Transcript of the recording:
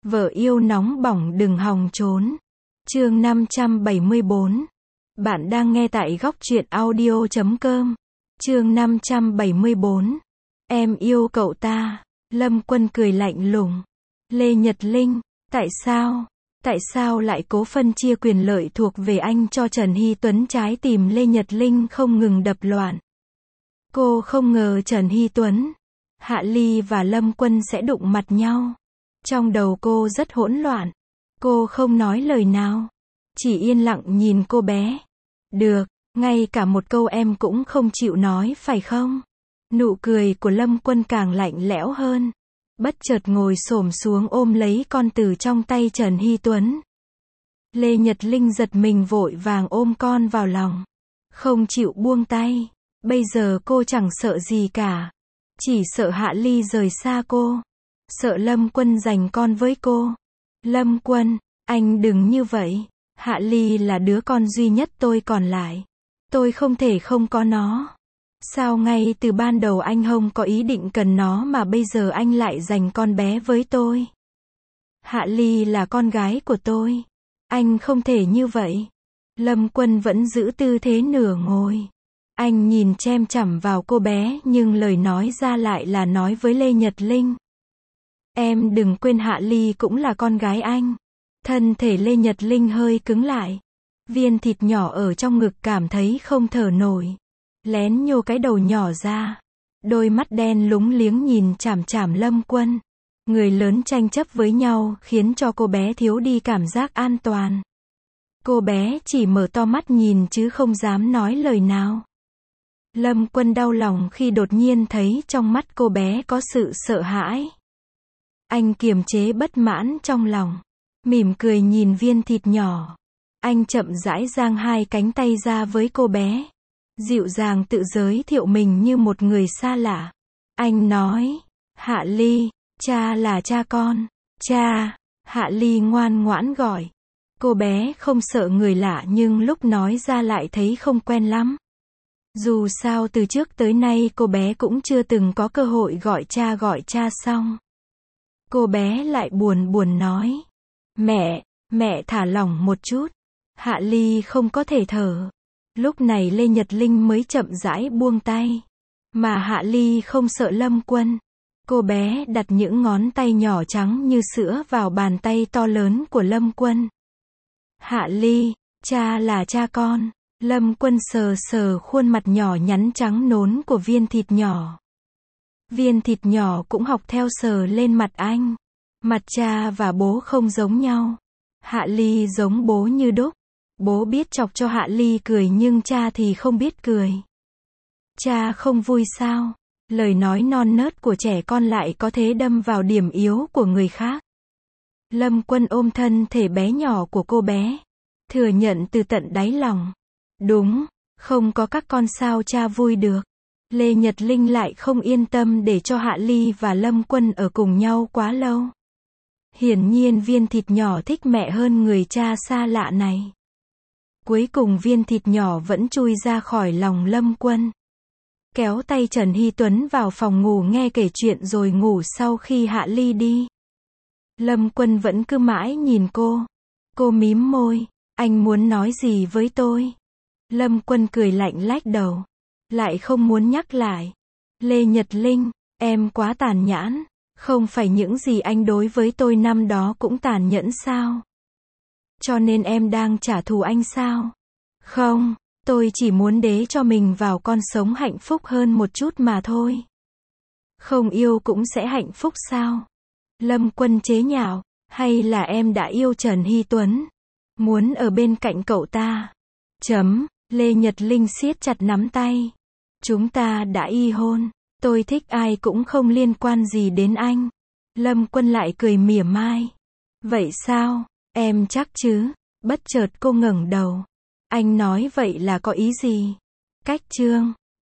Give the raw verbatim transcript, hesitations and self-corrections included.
Vợ yêu nóng bỏng đừng hòng trốn. Chương năm trăm bảy mươi bốn. Bạn đang nghe tại góc truyện audio chấm com. Chương năm trăm bảy mươi bốn. Em yêu cậu ta. Lâm Quân cười lạnh lùng. Lê Nhật Linh, tại sao? Tại sao lại cố phân chia quyền lợi thuộc về anh cho Trần Hy Tuấn? Trái tim Lê Nhật Linh không ngừng đập loạn. Cô không ngờ Trần Hy Tuấn, Hạ Ly và Lâm Quân sẽ đụng mặt nhau. Trong đầu cô rất hỗn loạn. Cô không nói lời nào, chỉ yên lặng nhìn cô bé. Được, ngay cả một câu em cũng không chịu nói phải không? Nụ cười của Lâm Quân càng lạnh lẽo hơn. Bất chợt ngồi xổm xuống ôm lấy con từ trong tay Trần Hy Tuấn. Lê Nhật Linh giật mình vội vàng ôm con vào lòng, không chịu buông tay. Bây giờ cô chẳng sợ gì cả, chỉ sợ Hạ Ly rời xa cô, sợ Lâm Quân giành con với cô. Lâm Quân, anh đừng như vậy. Hạ Ly là đứa con duy nhất tôi còn lại. Tôi không thể không có nó. Sao ngay từ ban đầu anh không có ý định cần nó mà bây giờ anh lại giành con bé với tôi? Hạ Ly là con gái của tôi. Anh không thể như vậy. Lâm Quân vẫn giữ tư thế nửa ngồi. Anh nhìn chăm chằm vào cô bé nhưng lời nói ra lại là nói với Lê Nhật Linh. Em đừng quên Hạ Ly cũng là con gái anh. Thân thể Lê Nhật Linh hơi cứng lại. Viên thịt nhỏ ở trong ngực cảm thấy không thở nổi. Lén nhô cái đầu nhỏ ra. Đôi mắt đen lúng liếng nhìn chằm chằm Lâm Quân. Người lớn tranh chấp với nhau khiến cho cô bé thiếu đi cảm giác an toàn. Cô bé chỉ mở to mắt nhìn chứ không dám nói lời nào. Lâm Quân đau lòng khi đột nhiên thấy trong mắt cô bé có sự sợ hãi. Anh kiềm chế bất mãn trong lòng, mỉm cười nhìn viên thịt nhỏ. Anh chậm rãi giang hai cánh tay ra với cô bé, dịu dàng tự giới thiệu mình như một người xa lạ. Anh nói, Hạ Ly, cha là cha con. Cha. Hạ Ly ngoan ngoãn gọi. Cô bé không sợ người lạ nhưng lúc nói ra lại thấy không quen lắm. Dù sao từ trước tới nay cô bé cũng chưa từng có cơ hội gọi cha gọi cha xong. Cô bé lại buồn buồn nói. Mẹ, mẹ thả lỏng một chút. Hạ Ly không có thể thở. Lúc này Lê Nhật Linh mới chậm rãi buông tay. Mà Hạ Ly không sợ Lâm Quân. Cô bé đặt những ngón tay nhỏ trắng như sữa vào bàn tay to lớn của Lâm Quân. Hạ Ly, cha là cha con. Lâm Quân sờ sờ khuôn mặt nhỏ nhắn trắng nốn của viên thịt nhỏ. Viên thịt nhỏ cũng học theo sờ lên mặt anh. Mặt cha và bố không giống nhau. Hạ Ly giống bố như đúc. Bố biết chọc cho Hạ Ly cười nhưng cha thì không biết cười. Cha không vui sao? Lời nói non nớt của trẻ con lại có thể đâm vào điểm yếu của người khác. Lâm Quân ôm thân thể bé nhỏ của cô bé, thừa nhận từ tận đáy lòng. Đúng, không có các con sao cha vui được. Lê Nhật Linh lại không yên tâm để cho Hạ Ly và Lâm Quân ở cùng nhau quá lâu. Hiển nhiên viên thịt nhỏ thích mẹ hơn người cha xa lạ này. Cuối cùng viên thịt nhỏ vẫn chui ra khỏi lòng Lâm Quân. Kéo tay Trần Hy Tuấn vào phòng ngủ nghe kể chuyện rồi ngủ sau khi Hạ Ly đi. Lâm Quân vẫn cứ mãi nhìn cô. Cô mím môi. Anh muốn nói gì với tôi? Lâm Quân cười lạnh lách đầu. Lại không muốn nhắc lại. Lê Nhật Linh, em quá tàn nhẫn. Không phải những gì anh đối với tôi năm đó cũng tàn nhẫn sao? Cho nên em đang trả thù anh sao? Không, tôi chỉ muốn để cho mình vào con sống hạnh phúc hơn một chút mà thôi. Không yêu cũng sẽ hạnh phúc sao? Lâm Quân chế nhạo. Hay là em đã yêu Trần Hy Tuấn? Muốn ở bên cạnh cậu ta? Chấm. Lê Nhật Linh siết chặt nắm tay. Chúng ta đã y hôn. Tôi thích ai cũng không liên quan gì đến anh. Lâm Quân lại cười mỉa mai. Vậy sao? Em chắc chứ? Bất chợt cô ngẩng đầu. Anh nói vậy là có ý gì? Cách chương.